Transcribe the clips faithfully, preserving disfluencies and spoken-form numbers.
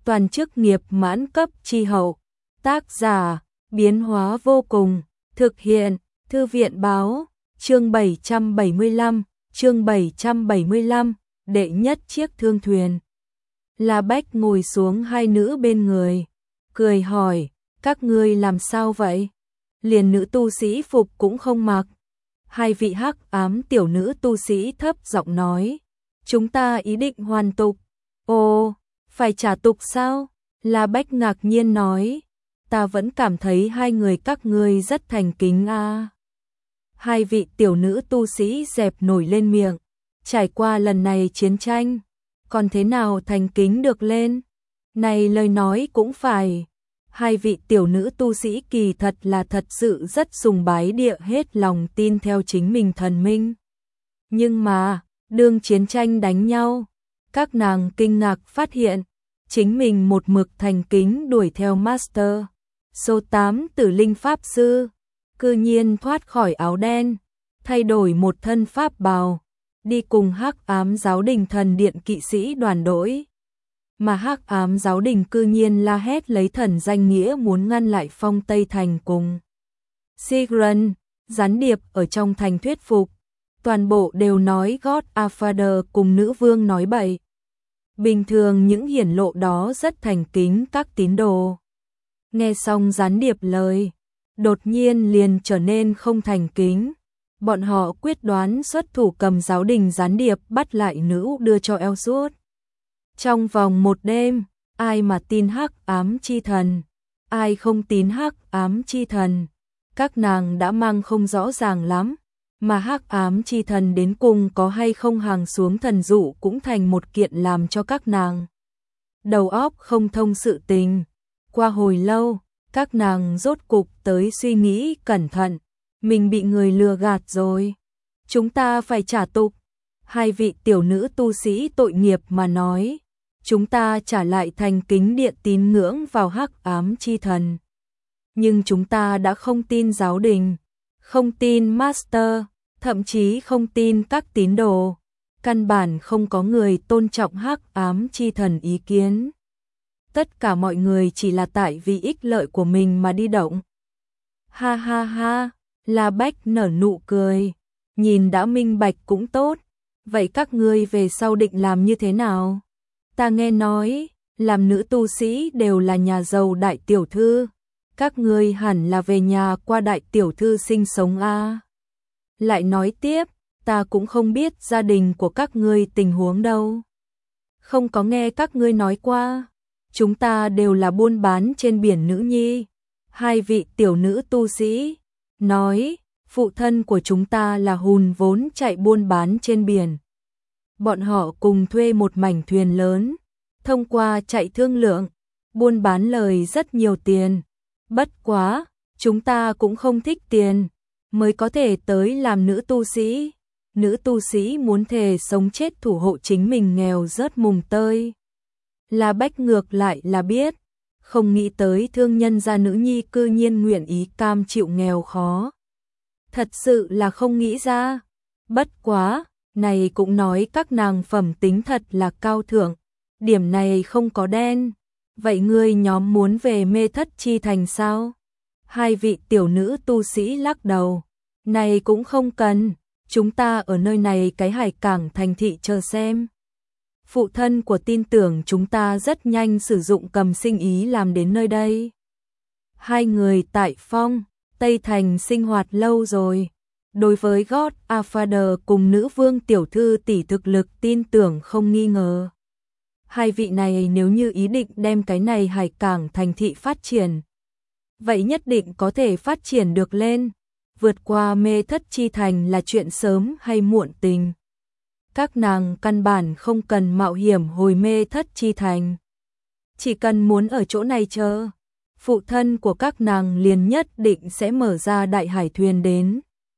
toàn chức nghiệp mãn cấp chi hậu. Tác giả, biến hóa vô cùng, thực hiện, Thư viện báo, chương bảy trăm bảy mươi lăm, chương bảy trăm bảy mươi lăm, đệ nhất chiếc thương thuyền. La Bách ngồi xuống hai nữ bên người, cười hỏi, các ngươi làm sao vậy? Liền nữ tu sĩ phục cũng không mặc. Hai vị hắc ám tiểu nữ tu sĩ thấp giọng nói, chúng ta ý định hoàn tục. Ồ, phải trả tục sao? La Bách ngạc nhiên nói, ta vẫn cảm thấy hai người các ngươi rất thành kính a. À. Hai vị tiểu nữ tu sĩ dẹp nổi lên miệng, trải qua lần này chiến tranh, còn thế nào thành kính được lên? Này lời nói cũng phải. Hai vị tiểu nữ tu sĩ kỳ thật là thật sự rất sùng bái địa hết lòng tin theo chính mình thần minh. Nhưng mà, đương chiến tranh đánh nhau, các nàng kinh ngạc phát hiện, chính mình một mực thành kính đuổi theo Master. Số tám Tử Linh Pháp Sư, cư nhiên thoát khỏi áo đen, thay đổi một thân pháp bào, đi cùng hắc ám giáo đình thần điện kỵ sĩ đoàn đội. Mà hắc ám giáo đình cư nhiên la hét lấy thần danh nghĩa muốn ngăn lại Phong Tây Thành cùng Sigrun, gián điệp ở trong thành thuyết phục, toàn bộ đều nói God Father cùng nữ vương nói bậy. Bình thường những hiển lộ đó rất thành kính các tín đồ. Nghe xong gián điệp lời, đột nhiên liền trở nên không thành kính. Bọn họ quyết đoán xuất thủ cầm giáo đình gián điệp bắt lại nữ đưa cho Elswood. Trong vòng một đêm, ai mà tin hắc ám chi thần, ai không tín hắc ám chi thần, các nàng đã mang không rõ ràng lắm, mà hắc ám chi thần đến cùng có hay không hàng xuống thần dụ cũng thành một kiện làm cho các nàng đầu óc không thông sự tình. Qua hồi lâu, các nàng rốt cục tới suy nghĩ cẩn thận, mình bị người lừa gạt rồi. Chúng ta phải trả tục. Hai vị tiểu nữ tu sĩ tội nghiệp mà nói, chúng ta trả lại thành kính điện tín ngưỡng vào hắc ám chi thần. Nhưng chúng ta đã không tin giáo đình, không tin Master, thậm chí không tin các tín đồ. Căn bản không có người tôn trọng hắc ám chi thần ý kiến. Tất cả mọi người chỉ là tại vì ích lợi của mình mà đi động. Ha ha ha, La Bách nở nụ cười, nhìn đã minh bạch cũng tốt. Vậy các ngươi về sau định làm như thế nào? Ta nghe nói, làm nữ tu sĩ đều là nhà giàu đại tiểu thư. Các ngươi hẳn là về nhà qua đại tiểu thư sinh sống a. Lại nói tiếp, ta cũng không biết gia đình của các ngươi tình huống đâu. Không có nghe các ngươi nói qua. Chúng ta đều là buôn bán trên biển nữ nhi. Hai vị tiểu nữ tu sĩ nói, phụ thân của chúng ta là hùn vốn chạy buôn bán trên biển. Bọn họ cùng thuê một mảnh thuyền lớn, thông qua chạy thương lượng, buôn bán lời rất nhiều tiền. Bất quá, chúng ta cũng không thích tiền, mới có thể tới làm nữ tu sĩ. Nữ tu sĩ muốn thề sống chết thủ hộ chính mình nghèo rớt mùng tơi. La Bách ngược lại là biết, không nghĩ tới thương nhân gia nữ nhi cư nhiên nguyện ý cam chịu nghèo khó. Thật sự là không nghĩ ra. Bất quá, này cũng nói các nàng phẩm tính thật là cao thượng, điểm này không có đen. Vậy ngươi nhóm muốn về Mê Thất Chi Thành sao? Hai vị tiểu nữ tu sĩ lắc đầu, này cũng không cần, chúng ta ở nơi này cái hải cảng thành thị chờ xem. Phụ thân của tin tưởng chúng ta rất nhanh sử dụng cầm sinh ý làm đến nơi đây. Hai người tại Phong, Tây Thành sinh hoạt lâu rồi. Đối với God Father cùng nữ vương tiểu thư tỷ thực lực tin tưởng không nghi ngờ. Hai vị này nếu như ý định đem cái này hải cảng thành thị phát triển, vậy nhất định có thể phát triển được lên. Vượt qua Mê Thất Chi Thành là chuyện sớm hay muộn tình. Các nàng căn bản không cần mạo hiểm hồi Mê Thất Chi Thành. Chỉ cần muốn ở chỗ này chờ, phụ thân của các nàng liền nhất định sẽ mở ra đại hải thuyền đến.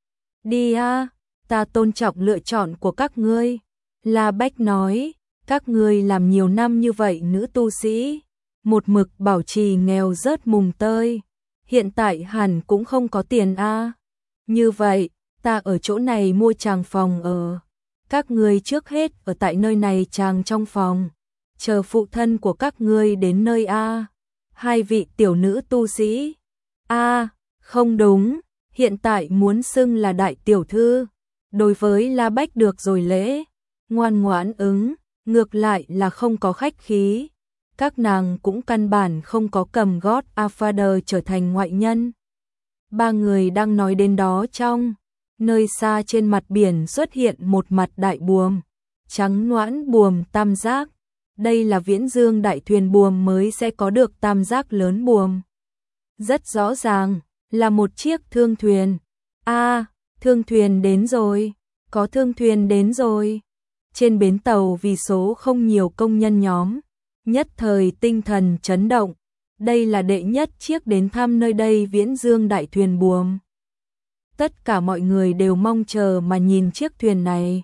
Đi a, ta tôn trọng lựa chọn của các ngươi. La Bách nói, các ngươi làm nhiều năm như vậy nữ tu sĩ, một mực bảo trì nghèo rớt mùng tơi, hiện tại hẳn cũng không có tiền a. Như vậy, ta ở chỗ này mua tràng phòng ở. Các ngươi trước hết ở tại nơi này tràng trong phòng, chờ phụ thân của các ngươi đến nơi a. Hai vị tiểu nữ tu sĩ. A, không đúng, hiện tại muốn xưng là đại tiểu thư. Đối với La Bách được rồi lễ, ngoan ngoãn ứng, ngược lại là không có khách khí. Các nàng cũng căn bản không có cầm gót Afader trở thành ngoại nhân. Ba người đang nói đến đó trong, nơi xa trên mặt biển xuất hiện một mặt đại buồm, trắng noãn buồm tam giác. Đây là Viễn Dương đại thuyền buồm mới sẽ có được tam giác lớn buồm. Rất rõ ràng, là một chiếc thương thuyền. A, à, thương thuyền đến rồi, có thương thuyền đến rồi. Trên bến tàu vì số không nhiều công nhân nhóm, nhất thời tinh thần chấn động. Đây là đệ nhất chiếc đến thăm nơi đây Viễn Dương đại thuyền buồm. Tất cả mọi người đều mong chờ mà nhìn chiếc thuyền này.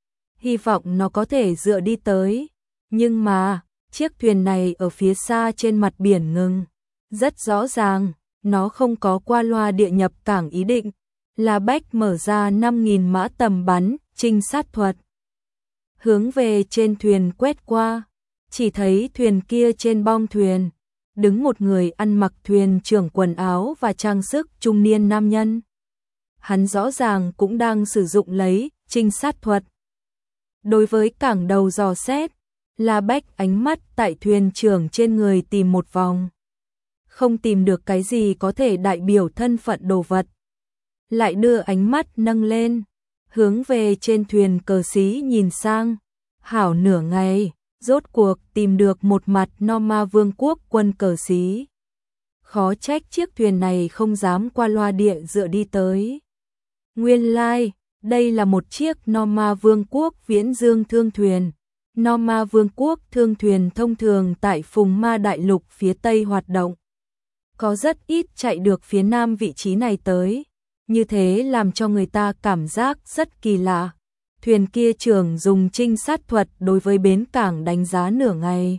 Hy vọng nó có thể dựa đi tới. Nhưng mà, chiếc thuyền này ở phía xa trên mặt biển ngừng. Rất rõ ràng, nó không có qua loa địa nhập cảng ý định. La Bách mở ra năm nghìn mã tầm bắn, trinh sát thuật. Hướng về trên thuyền quét qua, chỉ thấy thuyền kia trên bong thuyền, đứng một người ăn mặc thuyền trưởng quần áo và trang sức trung niên nam nhân. Hắn rõ ràng cũng đang sử dụng lấy trinh sát thuật. Đối với cảng đầu dò xét, La Bách ánh mắt tại thuyền trưởng trên người tìm một vòng. Không tìm được cái gì có thể đại biểu thân phận đồ vật. Lại đưa ánh mắt nâng lên, hướng về trên thuyền cờ xí nhìn sang. Hảo nửa ngày, rốt cuộc tìm được một mặt Norma Vương quốc quân cờ xí. Khó trách chiếc thuyền này không dám qua loa địa dựa đi tới. Nguyên lai, like, đây là một chiếc Norma Vương quốc Viễn Dương thương thuyền. Norma Vương quốc thương thuyền thông thường tại Phùng Ma Đại Lục phía Tây hoạt động. Có rất ít chạy được phía Nam vị trí này tới. Như thế làm cho người ta cảm giác rất kỳ lạ. Thuyền kia trưởng dùng trinh sát thuật đối với bến cảng đánh giá nửa ngày.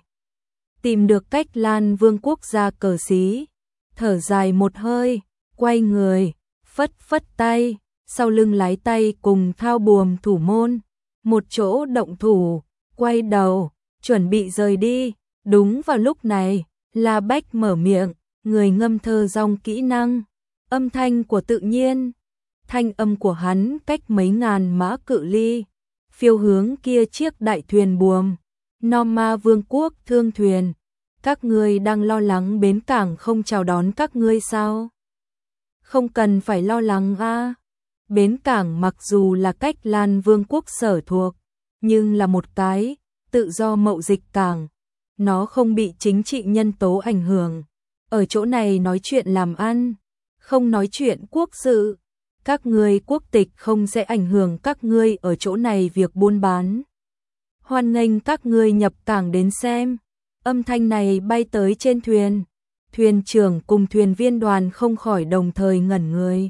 Tìm được cách Lan Vương quốc ra cờ xí. Thở dài một hơi, quay người, phất phất tay, sau lưng lái tay cùng thao buồm thủ môn. Một chỗ động thủ, quay đầu, chuẩn bị rời đi. Đúng vào lúc này, La Bách mở miệng, người ngâm thơ dòng kỹ năng. Âm thanh của tự nhiên, thanh âm của hắn cách mấy ngàn mã cự ly, phiêu hướng kia chiếc đại thuyền buồm, Norma Vương quốc thương thuyền. Các ngươi đang lo lắng bến cảng không chào đón các ngươi sao? Không cần phải lo lắng a. À. Bến cảng mặc dù là cách Lan Vương quốc sở thuộc, nhưng là một cái tự do mậu dịch cảng, nó không bị chính trị nhân tố ảnh hưởng. Ở chỗ này nói chuyện làm ăn, không nói chuyện quốc sự. Các ngươi quốc tịch không sẽ ảnh hưởng các ngươi ở chỗ này việc buôn bán. Hoan nghênh các ngươi nhập cảng đến xem. Âm thanh này bay tới trên thuyền. Thuyền trưởng cùng thuyền viên đoàn không khỏi đồng thời ngẩn người.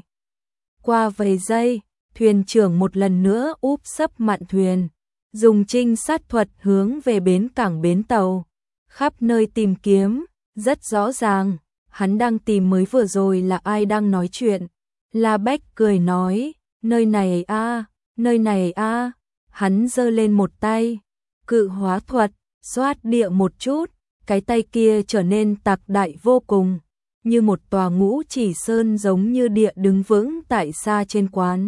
Qua vài giây, thuyền trưởng một lần nữa úp sấp mạn thuyền, dùng trinh sát thuật hướng về bến cảng bến tàu, khắp nơi tìm kiếm. Rất rõ ràng, hắn đang tìm mới vừa rồi là ai đang nói chuyện. La Bách cười nói, nơi này a, à, nơi này a. À. Hắn giơ lên một tay, cự hóa thuật, xoát địa một chút, cái tay kia trở nên tạc đại vô cùng, như một tòa ngũ chỉ sơn giống như địa đứng vững tại xa trên quán.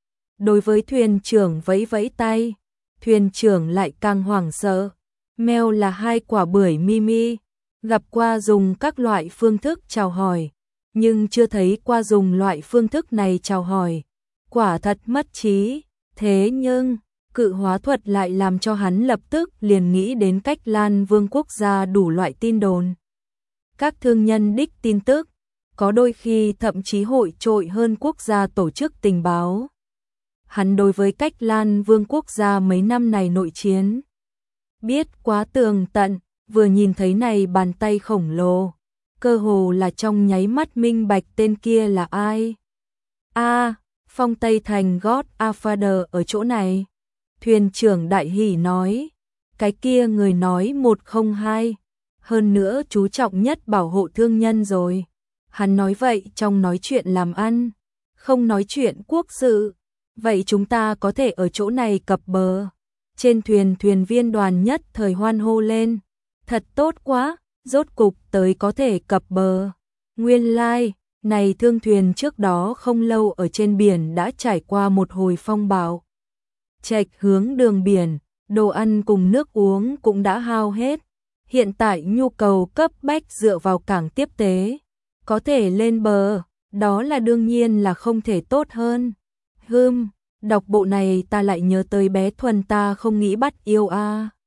Đối với thuyền trưởng vẫy vẫy tay, thuyền trưởng lại càng hoảng sợ. Mèo là hai quả bưởi Mimi, gặp qua dùng các loại phương thức chào hỏi, nhưng chưa thấy qua dùng loại phương thức này chào hỏi. Quả thật mất trí, thế nhưng cự hóa thuật lại làm cho hắn lập tức liền nghĩ đến cách Lan Vương quốc gia đủ loại tin đồn. Các thương nhân đích tin tức, có đôi khi thậm chí hội trội hơn quốc gia tổ chức tình báo. Hắn đối với cách Lan Vương quốc gia mấy năm này nội chiến biết quá tường tận, vừa nhìn thấy này bàn tay khổng lồ, cơ hồ là trong nháy mắt minh bạch tên kia là ai. A, à, Phong Tây Thành God Afader ở chỗ này. Thuyền trưởng đại hỉ nói, cái kia người nói một không hai, hơn nữa chú trọng nhất bảo hộ thương nhân rồi. Hắn nói vậy trong nói chuyện làm ăn, không nói chuyện quốc sự. Vậy chúng ta có thể ở chỗ này cập bờ. Trên thuyền thuyền viên đoàn nhất thời hoan hô lên. Thật tốt quá, rốt cục tới có thể cập bờ. Nguyên lai, like, này thương thuyền trước đó không lâu ở trên biển đã trải qua một hồi phong bão. Chệch hướng đường biển, đồ ăn cùng nước uống cũng đã hao hết. Hiện tại nhu cầu cấp bách dựa vào cảng tiếp tế. Có thể lên bờ, đó là đương nhiên là không thể tốt hơn. Hừm, đọc bộ này ta lại nhớ tới bé Thuần ta không nghĩ bắt yêu a. À.